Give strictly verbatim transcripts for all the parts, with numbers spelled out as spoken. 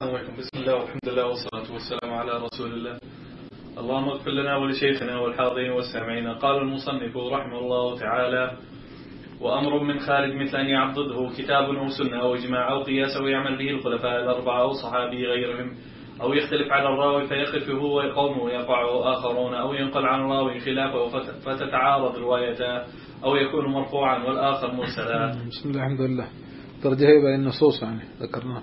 السلام عليكم. بسم الله والحمد لله والصلاة والسلام على رسول الله. اللهم اغفر لنا ولشيخنا والحاضرين والسامعين. قال المصنف رحمه الله تعالى: وأمر من خارج مثل أن يعضده كتاب أو سنة أو إجماع أو قياس أو يعمل به الخلفاء الأربعة أو صحابي غيرهم، أو يختلف على الراوي فيقف هو وقومه ويقع آخرون، أو ينقل عن الراوي خلافه فتتعارض روايته، أو يكون مرفوعا والآخر مرسلا. بسم الله الحمد لله. ترجيح بين النصوص يعني ذكرناه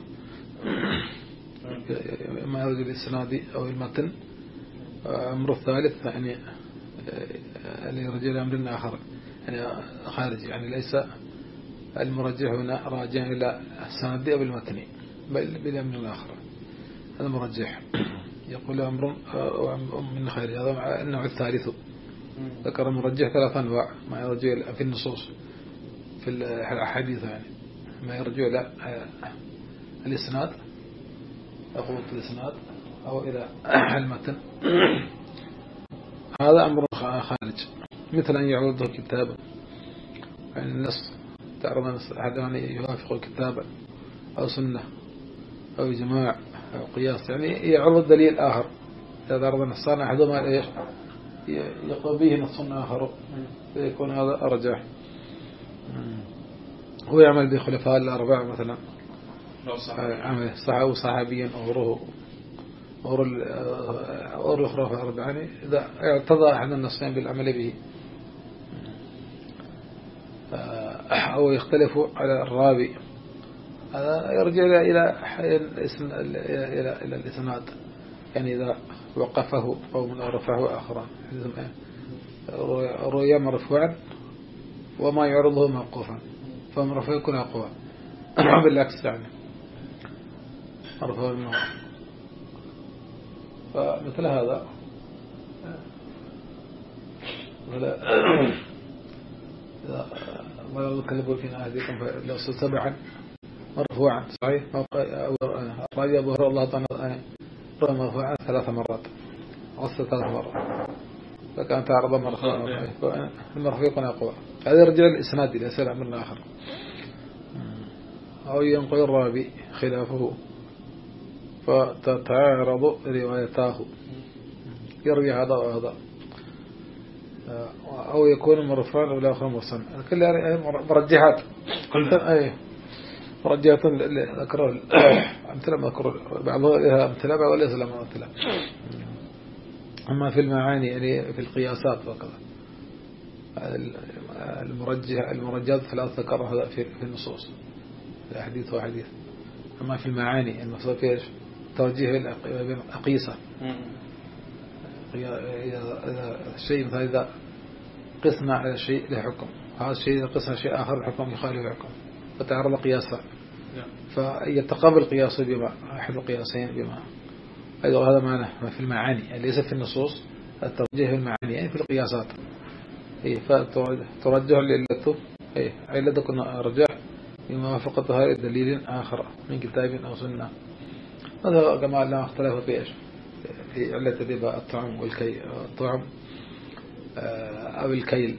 ما يرجع الإسنادي أو المتن. أمر الثالث يعني لرجال أمر آخر يعني خارج، يعني ليس المرجح هنا راجع إلى السندي أو المتني بل بالأمر الآخر. هذا مرجح. يقول أمر من خارج، هذا النوع الثالث. ذكر المرجح ثلاث أنواع ما يرجع في النصوص في الأحاديث، يعني ما يرجع إلى الإسناد أو قوة الإسناد أو إلى المتن. هذا أمر خارج، مثل أن يعرضه كتابا، يعني النص تعرض النص أحدهم يوافق الكتابا أو سنة أو إجماع أو قياس، يعني يعرض دليل آخر. إذا عرض النصان أحدهما إيش يقوم به نص آخر فيكون هذا أرجح. هو يعمل بخلفاء الأربعة مثلا، عمل صحابي صحابيا أو غيره أو الأخرى الأربعة، يعني إذا اعتضى أحد النصين بالعمل به، أو يختلف على الراوي، هذا يرجع إلى إلى إلى الإسناد، يعني إذا وقفه قوم أو رفعه آخران رؤيا مرفوعا وما يعرضه موقوفا فمرفوع يكون أقوى بالعكس، يعني مرفوع منه. فمثل هذا ما يكلبوا فينا أهديكم لو سبعا مرفوعا صحيح، الراجع أبو هريرة الله تعالى مرفوعا ثلاث مرات عصر ثلاث مرات، فكان تعرض مرفوعا المرفوع يكون أقوى. هذا يرجع الإسناد إلى سلام من الآخر، أو ينقل الراوي خلافه فتتعارض روايته، يروي هذا وهذا، أو يكون مرفوعا أو الآخر مرسلا. كلها مرجحات، أي مرجحات ذكروا أمثلة ما ذكروا بعضها أمثلة وليس لها أمثلة. أما في المعاني يعني في القياسات وكذا المرجح المرجحات ثلاث ذكرها في النصوص الحديث وحديث. أما في المعاني المقصود فيها توجيه الأقيسة، الشيء مثلا إذا قسنا على شيء له حكم، هذا الشيء إذا قسنا شيء آخر الحكم يخالف الحكم فتعرض قياسا، فيتقابل قياسه بما أحد القياسين بما أيضا. هذا معنى في المعاني، يعني ليس في النصوص، التوجيه في المعاني يعني في القياسات. فترجح لعلته، علة تكون أرجح بموافقتها لدليل آخر من كتاب أو سنة. هذا كما لا اختلف في إيش في علة الربا، الطعم والكيل، الطعم أو الكيل.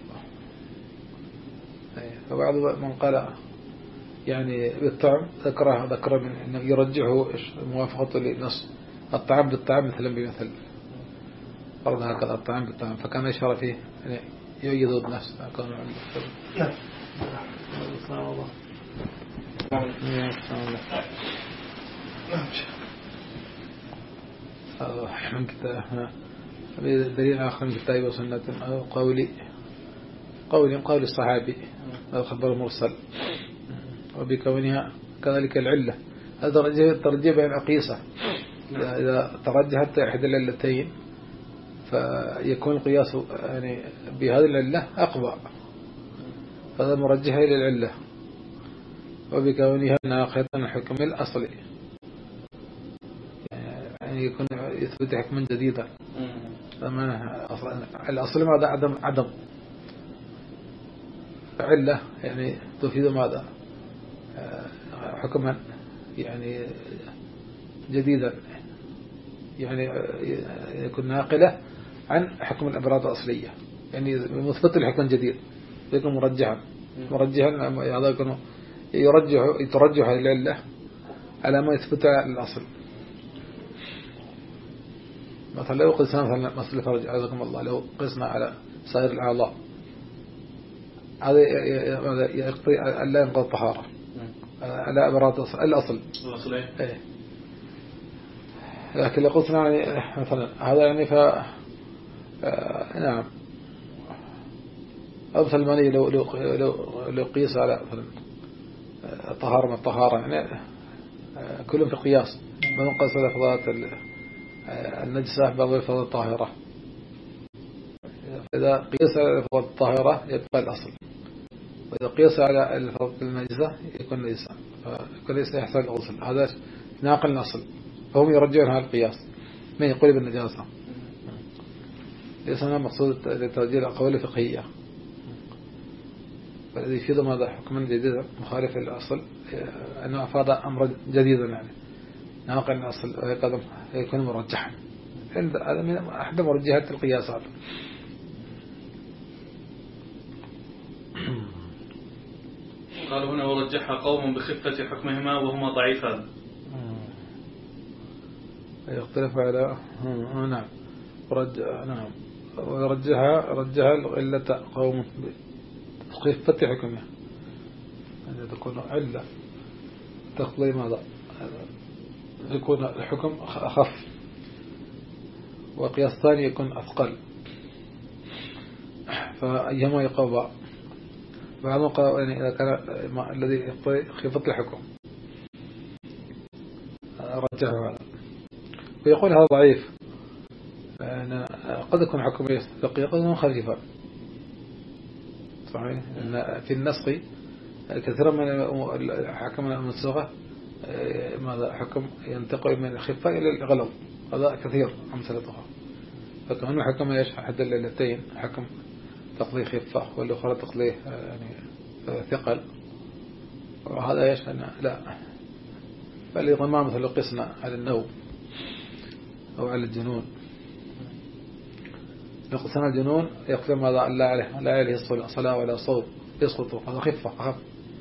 فبعض من قال يعني بالطعم ذكره ذكر من إنه يرجحه إيش موافقته لنص الطعام بالطعام مثلا بمثل، فرض هكذا الطعام بالطعام، فكان يشار فيه يعني يؤيد النفس. نعم. السلام الله. هذا من كتاب دليل آخر من كتاب وسنة أو قولي قول قول الصحابي أو خبر مرسل، وبكونها كذلك العلة. هذا ترجيح بين أقيسة، إذا ترجحت إحدى العلتين فيكون القياس يعني بهذه العلة أقوى، هذا مرجح إلى العلة، وبكونها ناقضة الحكم الأصلي، يعني يكون يثبت حكما جديدا. الأصل ماذا؟ عدم عدم علة، يعني تفيد ماذا؟ حكما يعني جديدا، يعني يكون ناقلة عن حكم الأبراج الأصلية، يعني مثبت الحكم الجديد يكون مرجحا مرجحا هذا يكون يرجح يترجح العلة على ما يثبت الأصل. مثلا لو قسنا مثلا مثل الفرج عزكم الله، لو قسنا على سائر الأعضاء هذا يقضي ألا ينقض الطهارة على أبراد الأصل الأصل إيه؟ لكن لو قسنا يعني مثلا هذا يعني ف نعم أمثل المني لو لو لو لو قيس على مثلا طهارة من الطهارة يعني كلهم في قياس، ما ننقص لفظات النجسة بعض الفظات الطاهرة. إذا قيس على الفظات الطاهرة يبقى الأصل، وإذا قيس على الفظات النجسة يكون نجسا، فكل ليس يحصل الغسل، هذا ناقل الأصل، فهم يرجعون هذا القياس من يقول بالنجاسة. ليس هنا مقصود لترجيح الأقوال الفقهية، فالذي يفيد هذا حكما جديدا مخالف للأصل أنه أفاد أمر جديدا يعني ناقل الأصل ويقدم يكون مرجحا. هذا من أحد مرجحات القياسات. قال هنا ورجحها قوم بخفة حكمهما وهما ضعيفان. يختلف على نعم رجح نعم ورجحها رجحها العلة قوم بخفة حكمها، أن تكون علة تقضي ماذا يكون الحكم أخف، وقياس ثاني يكون أثقل، فأيهما يقوى بعضهم قال يعني إذا كان الذي يقضي خفة الحكم رجحه هذا، ويقول هذا ضعيف، أن قد يكون حكم ثقيل قد يكون خفيفا صحيح. أن في النسخ كثيرا من الحكم المنسوخة ماذا حكم ينتقل من الخفة إلى الغلظ، هذا كثير أمثلتها، فكمان الحكم ايش أحد اللتين حكم تقضي خفة والأخرى تقضي يعني ثقل، وهذا ايش لا بل أيضا ما مثل قسنا على النوم أو على الجنون، لو قسنا الجنون يقضي ماذا لا عليه لا عليه صلاة ولا صوم يسقط، هذا خفة أخف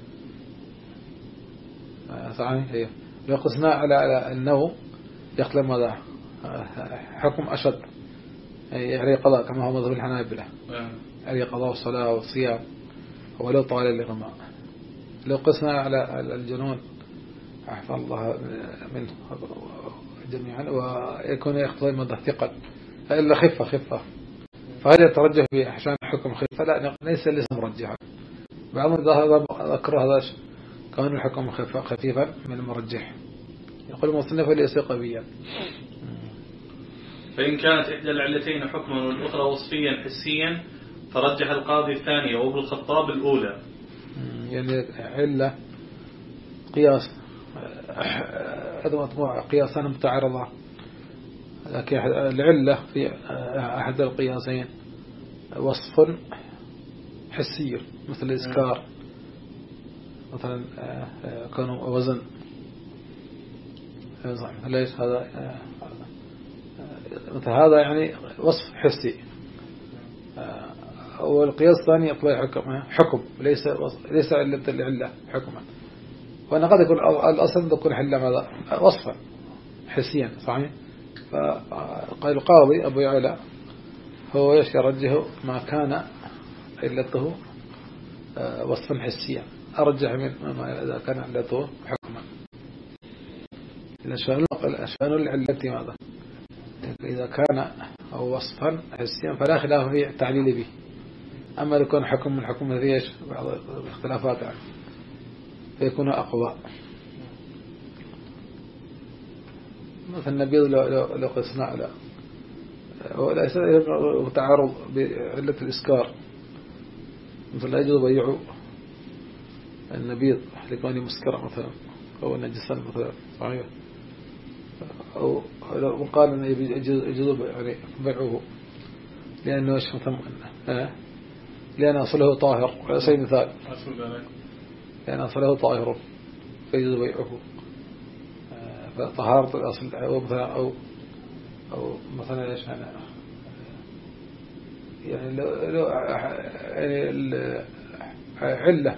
صحيح. هي لو قسنا على النوم يقضي ماذا حكم أشد يعني قضاء كما هو مذهب الحنابلة، يعني قضاء الصلاة والصيام ولو طال الإغماء. لو قسنا على الجنون أحفظ الله منه جميعا ويكون يقضي مدى ثقل إلا خفة خفة، فهل يترجح بأحسان حكم خفة؟ لا ليس ليس مرجحا. بعضهم ذكر هذا كون الحكم خفيفا من المرجح، يقول المصنف ليس قويا. فإن كانت إحدى العلتين حكما والأخرى وصفيا حسيا فرجح القاضي الثانية وابن الخطاب الأولى. يعني علة قياس هذا مطبوع قياسان متعارضة، لكن العلة في أحد القياسين وصف حسي مثل الإسكار مثلا كانوا وزن ليش هذا مثل هذا يعني وصف حسي، والقياس الثاني يقضي حكم حكم ليس ليس علة العلة حكما، وأنا قد يكون الأصل تكون حلة ماذا وصفا حسيا صحيح. فقال القاضي أبو يعلى هو يرجح ما كان علته وصفا حسيا أرجح من ما إذا كان علته حكما. شأن العلة ماذا إذا كان أو وصفا حسيا فلا خلاف في التعليل به، أما يكون حكم من حكم الذي ايش بعض الاختلافات يعني فيكون أقوى. مثل النبيض لو لو لو قسنا على وليس تعارض بعلة الإسكار، مثل لا يجوز بيع النبيض لكونه مسكرا مثلا أو نجسا مثلا صحيح، أو لو قال أن يجوز يعني بيعه لأنه ايش مثلا لأن أصله طاهر على سبيل المثال، لأن أصله طاهر فيجوز بيعه، فطهارة الأصل أو مثلا أو أو مثلا ايش يعني يعني لو يعني العلة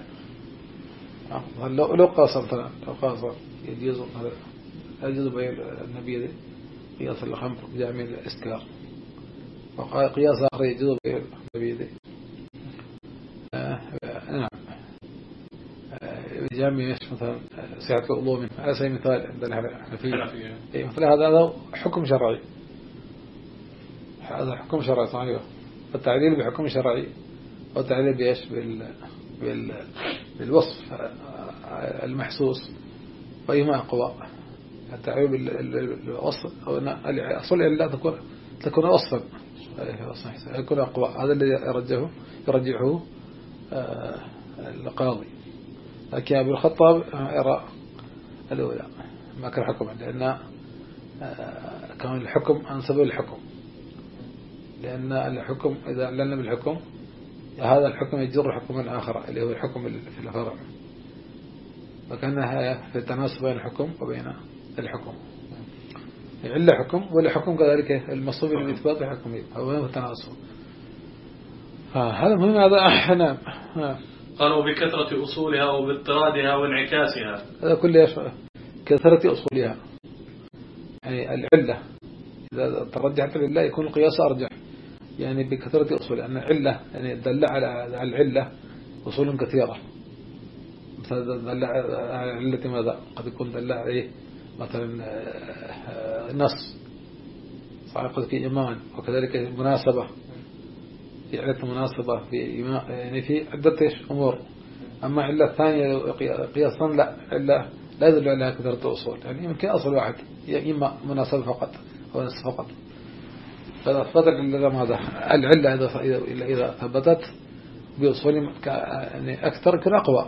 لو لو قاصر مثلا لو قاصر يجوز مثلا يجوز بيع النبي قياس الخمر جامع الإسكار، وقياس آخر يجوز بيده. آه نعم جامع مثلا صحة الوضوء منه، على سبيل المثال عند الحنفية مثل هذا هذا حكم شرعي، هذا حكم شرعي صحيح. التعليل بحكم شرعي والتعليل بإيش بال بال بالوصف المحسوس، وأيهما أقوى؟ التعليل بالوصف أو أصل إلا تكون تكون وصفا يكون أقوى، هذا الذي يرجحه يرجحه القاضي. لكن أبو الخطاب يرى الأولى ما كان حكما، لأن كان الحكم أنسب الحكم، لأن الحكم إذا أعلن بالحكم هذا الحكم يجر حكما آخر اللي هو الحكم في الفرع، فكانها في التناسب بين الحكم وبين الحكم، إلا حكم ولا حكم كذلك المصوب للإثبات الحكم هو التناسب. هذا مهم. هذا نعم. قالوا بكثرة أصولها وباضطرادها وانعكاسها، هذا كله كثرة أصولها، يعني العلة إذا ترجحت لله يكون القياس أرجح، يعني بكثرة أصولها، أن العلة يعني دل على العلة أصول كثيرة، مثلا دل على علة ماذا؟ قد يكون دل عليه مثلا نص صحيح، قد في إيمان، وكذلك مناسبة في علة مناسبة في يعني في عدة أمور. أما علة الثانية قياسا لا علة لا يدل عليها كثرة أصول، يعني يمكن أصل واحد إما مناسبة فقط أو نص فقط. فإذا أثبتت لله ماذا؟ العلة إذا إذا إذا ثبتت بأصول يعني أكثر يكون أقوى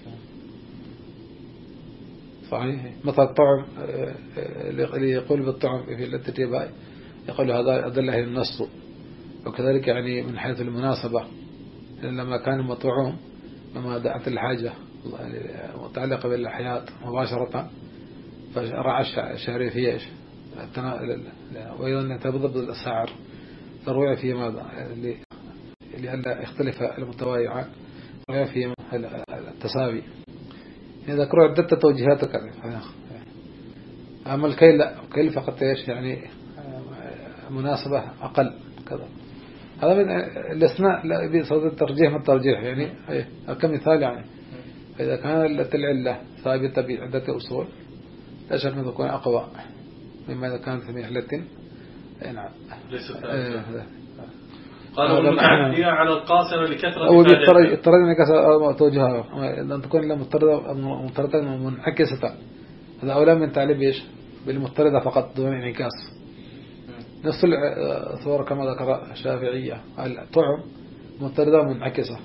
صحيح. مثلا الطعم اللي يقول بالطعم في الاتباع يقول هذا أدل عليه النص، وكذلك يعني من حيث المناسبة لما كان مطعوم مما دعت الحاجة متعلقة بالحياة مباشرة فرعى الشهري فيه إيش وأيضا تبضب السعر تروع فيه ماذا لأن يختلف المتوايعان تروع فيه التساوي. إذا ذكروا عدة توجيهات كذا. أما الكيل لا، الكيل فقط إيش يعني مناسبة أقل كذا. هذا من الأسماء لا بصدد الترجيح من الترجيح، يعني كمثال يعني إذا كان العلة ثابتة بعدة أصول لا شك أن تكون أقوى مما إذا كانت في علة نعم ليس ثابتة. قالوا المتعدية على القاصرة لكثرة أو يضطرد أنك توجهها أن تكون إلا مضطردة مضطردة منعكسة، هذا أولى من تعليب إيش بالمضطردة فقط دون انعكاس. نفس الصورة كما ذكر الشافعية الطعم مضطردة منعكسة،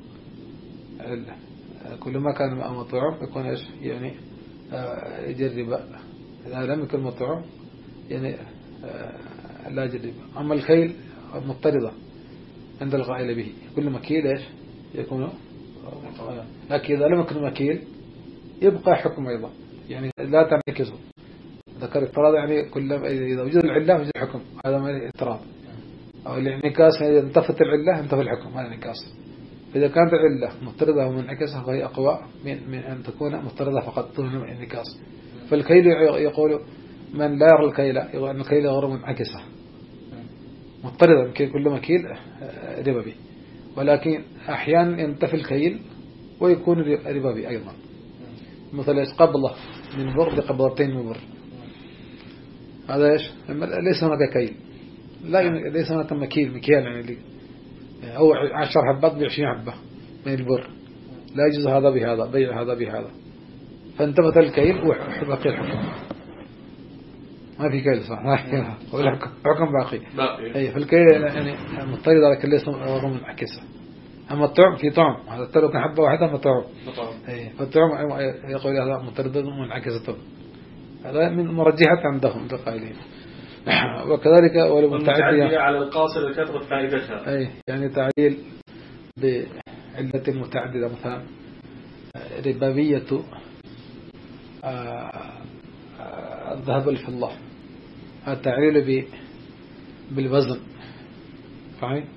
كل ما كان مطعوم يكون إيش يعني يجرب، إذا لم يكن مطعوم يعني لا يجرب. أما الخيل مضطردة عند القائل به، كل مكيل إيش يكون، لكن إذا لم يكن مكيل يبقى حكم أيضا، يعني لا تنعكسه. ذكر اضطراد يعني كل إذا وجد العلة وجد الحكم، هذا ما اضطراد. أو الانعكاس إذا انتفت العلة انتفى الحكم، هذا انعكاس. إذا كانت العلة مضطردة ومنعكسة فهي أقوى من من أن تكون مضطردة فقط دون انعكاس. فالكيل يقول من لا يرى الكيل يقول أن الكيل غير منعكسة مضطردة، يمكن كل مكيل ربابي، ولكن أحيانا ينتفي الكيل ويكون ربابي أيضا. مثلا قبضة من بر لقبضتين من بر، هذا إيش ليس هناك كيل، لا ليس هناك مكيل مكيال يعني أو عشر حبات بعشرين حبة من البر، لا يجوز هذا بهذا بيع هذا بهذا، فانتبت الكيل وبقي الحكم، ما في كيل صح ما في حكم باقي باقي. أي فالكيل يعني مضطرد لكن ليس غير منعكسة. أما الطعم في طعم هذا تلو كان حبة واحدة مطعم، أي فالطعم يقول هذا مضطرد منعكسة، هذا من مرجحات عندهم القائلين. وكذلك والمتعدية على القاصر لكثرة فائدتها، أي يعني تعليل بعلة متعددة، مثلا ربابية الذهب والفضة، التعليل بالوزن فاهم،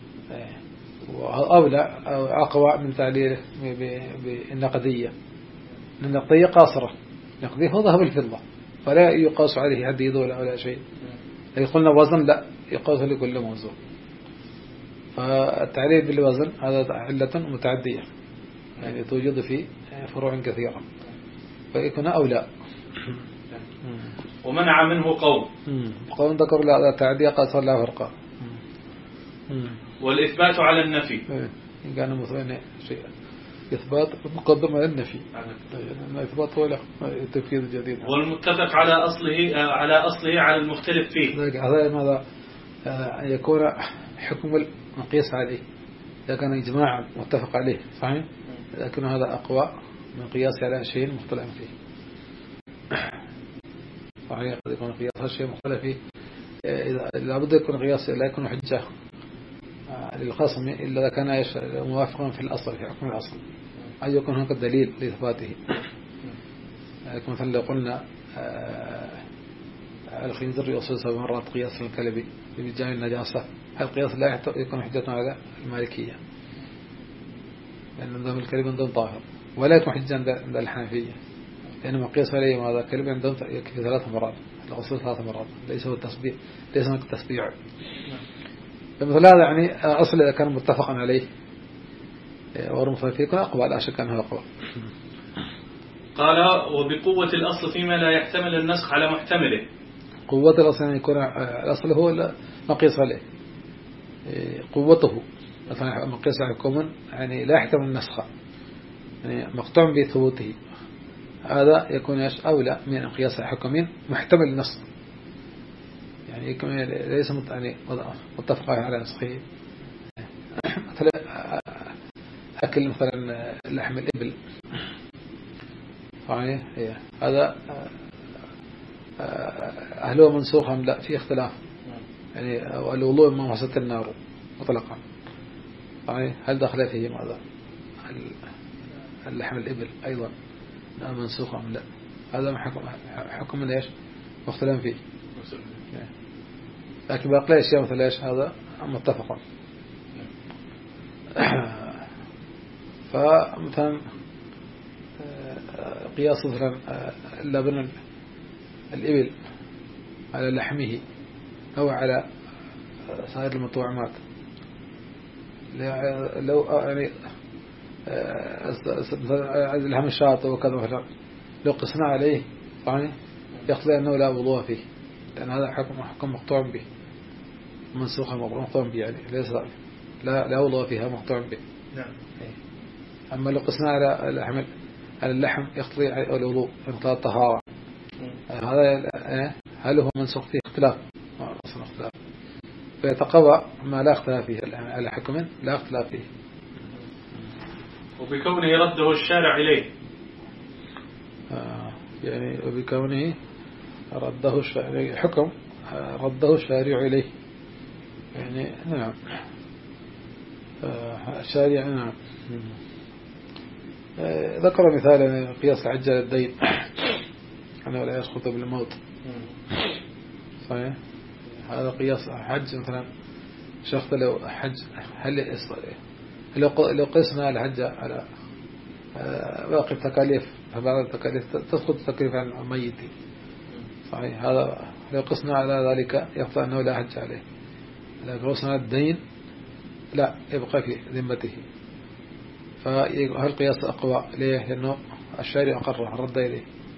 أو لا أقوى من تعليل بالنقدية. النقدية قاصرة، النقدية هو ذهب الفضة، فلا يقاس عليه حديد ولا ولا شيء. إذا قلنا وزن لا يقاس لكل موزون. فالتعريف بالوزن هذا علة متعدية يعني توجد في فروع كثيرة فيكون أولى. ومنع منه قوم قوم ذكر لا تعدية قاس لا فرقا. والإثبات على النفي إن كان مثلا شيء إثبات مقدم على النفي إثبات ولا تفكير جديد. والمتفق على أصله على أصله على المختلف فيه. هذا ماذا يكون حكم المقياس عليه إذا كان إجماع متفق عليه صحيح لكن هذا أقوى من قياس على شيء مختلف فيه. صحيح قد يكون قياس على شيء مختلف فيه إذا لابد يكون قياس لا يكون حجة للخصم إلا إذا كان موافقا في الأصل في حكم الأصل أي يكون هناك دليل لإثباته. مثلا لو قلنا الخنزير يوصل سبع مرات قياس الكلب بمجال النجاسة هذا القياس لا يكون حجة على المالكية لأن نظام الكلب عندهم طاهر ولا يكون حجة عند الحنفية لأنه قياس عليه هذا الكلب عندهم يكفي ثلاث مرات الغسل ثلاث مرات ليس هو التسبيع ليس هناك تسبيع. فمثل هذا يعني أصل إذا كان متفقا عليه ورمصا فيه يكون أقوى لا شك أنه أقوى. قال وبقوة الأصل فيما لا يحتمل النسخ على محتمله. قوة الأصل يعني يكون الأصل هو مقياس عليه قوته مثلا مقياس على حكم يعني لا يحتمل النسخ يعني مقطوع بثبوته هذا يكون أولى من قياس حكم محتمل النسخ يعني ليس يعني متفق على نسخه. مثلا أكل مثلا لحم الإبل يعني هذا هل هو منسوخ أم لا في اختلاف يعني الوضوء ما وصلت النار مطلقا يعني هل دخل فيه ماذا اللحم الإبل أيضا منسوخ أم لا هذا حكم حكم من إيش مختلف فيه لكن باقي أشياء مثل إيش هذا متفق. فمثلا قياس مثلا لبن الإبل على لحمه أو على سائر المطعومات لو يعني لحم الشاطئ وكذا مثلا لو قسنا عليه يعني يقضي أنه لا وضوء فيه لأن هذا حكم حكم مقطوع به منسوخ مقطوع به يعني ليس لا لا وضوء فيها مقطوع به. نعم. أما لو قسنا على اللحم على اللحم يقضي الوضوء انقضاء الطهارة هذا هل هو منسوخ فيه اختلاف أصلا اختلاف فيتقوى ما لا اختلاف فيه على حكم لا اختلاف فيه. وبكونه رده الشارع إليه آه يعني وبكونه رده الشارع حكم رده الشارع إليه يعني نعم آه الشارع نعم. آه ذكر مثالا قياس عجل الدين أنه لا يسقط بالموت صحيح هذا قياس حج مثلا شخص لو حج هل لو لو قسنا الحج على باقي التكاليف فبعض التكاليف تسقط تكاليف عن الميت صحيح هذا لو قسنا على ذلك يقطع أنه لا حج عليه لو قسنا الدين لا يبقى في ذمته فهل قياس أقوى ليه لأنه الشارع أقره رد إليه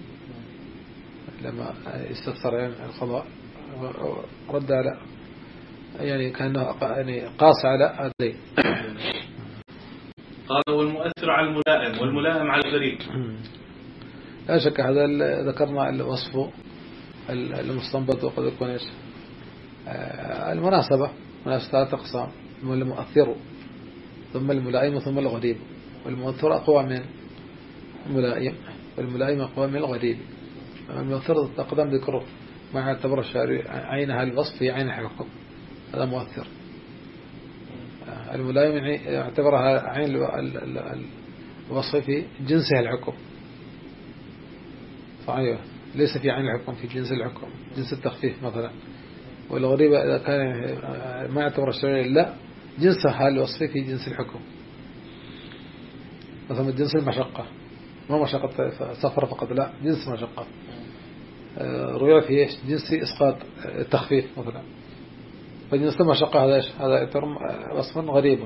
لما استفسر يعني القضاء رد على يعني كأنه يعني قاس على الدين. قال والمؤثر على الملائم والملائم على الغريب. لا شك هذا ذكرنا الوصف المستنبط وقد يكون ايش المناسبة مناسبة ثلاث أقسام المؤثر ثم الملائم ثم الغريب والمؤثر أقوى من الملائم والملائم أقوى من الغريب. المؤثر تقدم ذكره ما يعتبر الشارع عينها الوصف في عين الحكم هذا مؤثر. الملائم يعتبرها عين الوصف في جنسها الحكم صحيح ليس في عين الحكم في جنس الحكم جنس التخفيف مثلا. والغريب إذا كان ما يعتبر الشارع لا جنسها الوصف في جنس الحكم مثلا جنس المشقة ما مشقة سفر فقط لا جنس مشقة رؤية في إيش جنس إسقاط التخفيف مثلا، فجنس المشقة هذا إيش هذا يعتبر وصف غريب،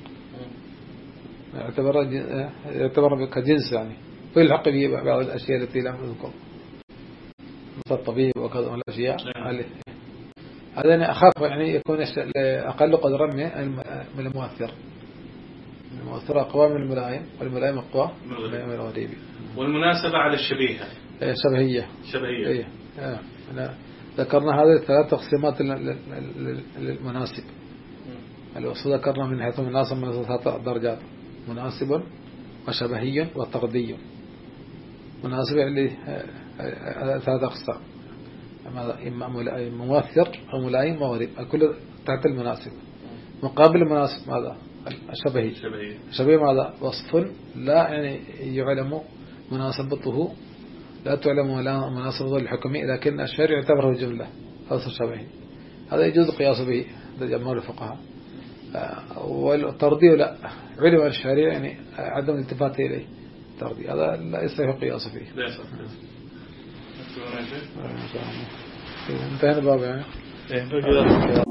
يعتبر يعتبر كجنس يعني، ويلحق به بعض الأشياء التي لم نذكر مثل الطبيب وكذا من الأشياء. هذا أنا أخاف يعني يكون أقل قدرا من المؤثر، المؤثر أقوى من الملائم، والملائم أقوى من الغريب. والمناسبة على الشبيهة شبهية شبهية إيه. آه. ذكرنا هذه الثلاث تقسيمات للمناسب، الوصف ذكرنا من حيث المناسب من ثلاث درجات: مناسب وشبهي وطردي. مناسب يعني ثلاث أقسام: إما مؤثر أو ملائم أو غريب، الكل تحت المناسب. مقابل المناسب ماذا؟ الشبهي. الشبهي ماذا؟ وصف لا يعني يعلم مناسبته، لا تعلم ولا مناسبة الحكمي، لكن الشرع يعتبره جملة، هذا الشبهي، هذا يجوز القياس به عند جمهور الفقهاء. والترضي لا، علم الشريع يعني عدم الالتفات إليه، الترضي هذا لا يصح قياس فيه. لا يصح. انتهينا باب يعني.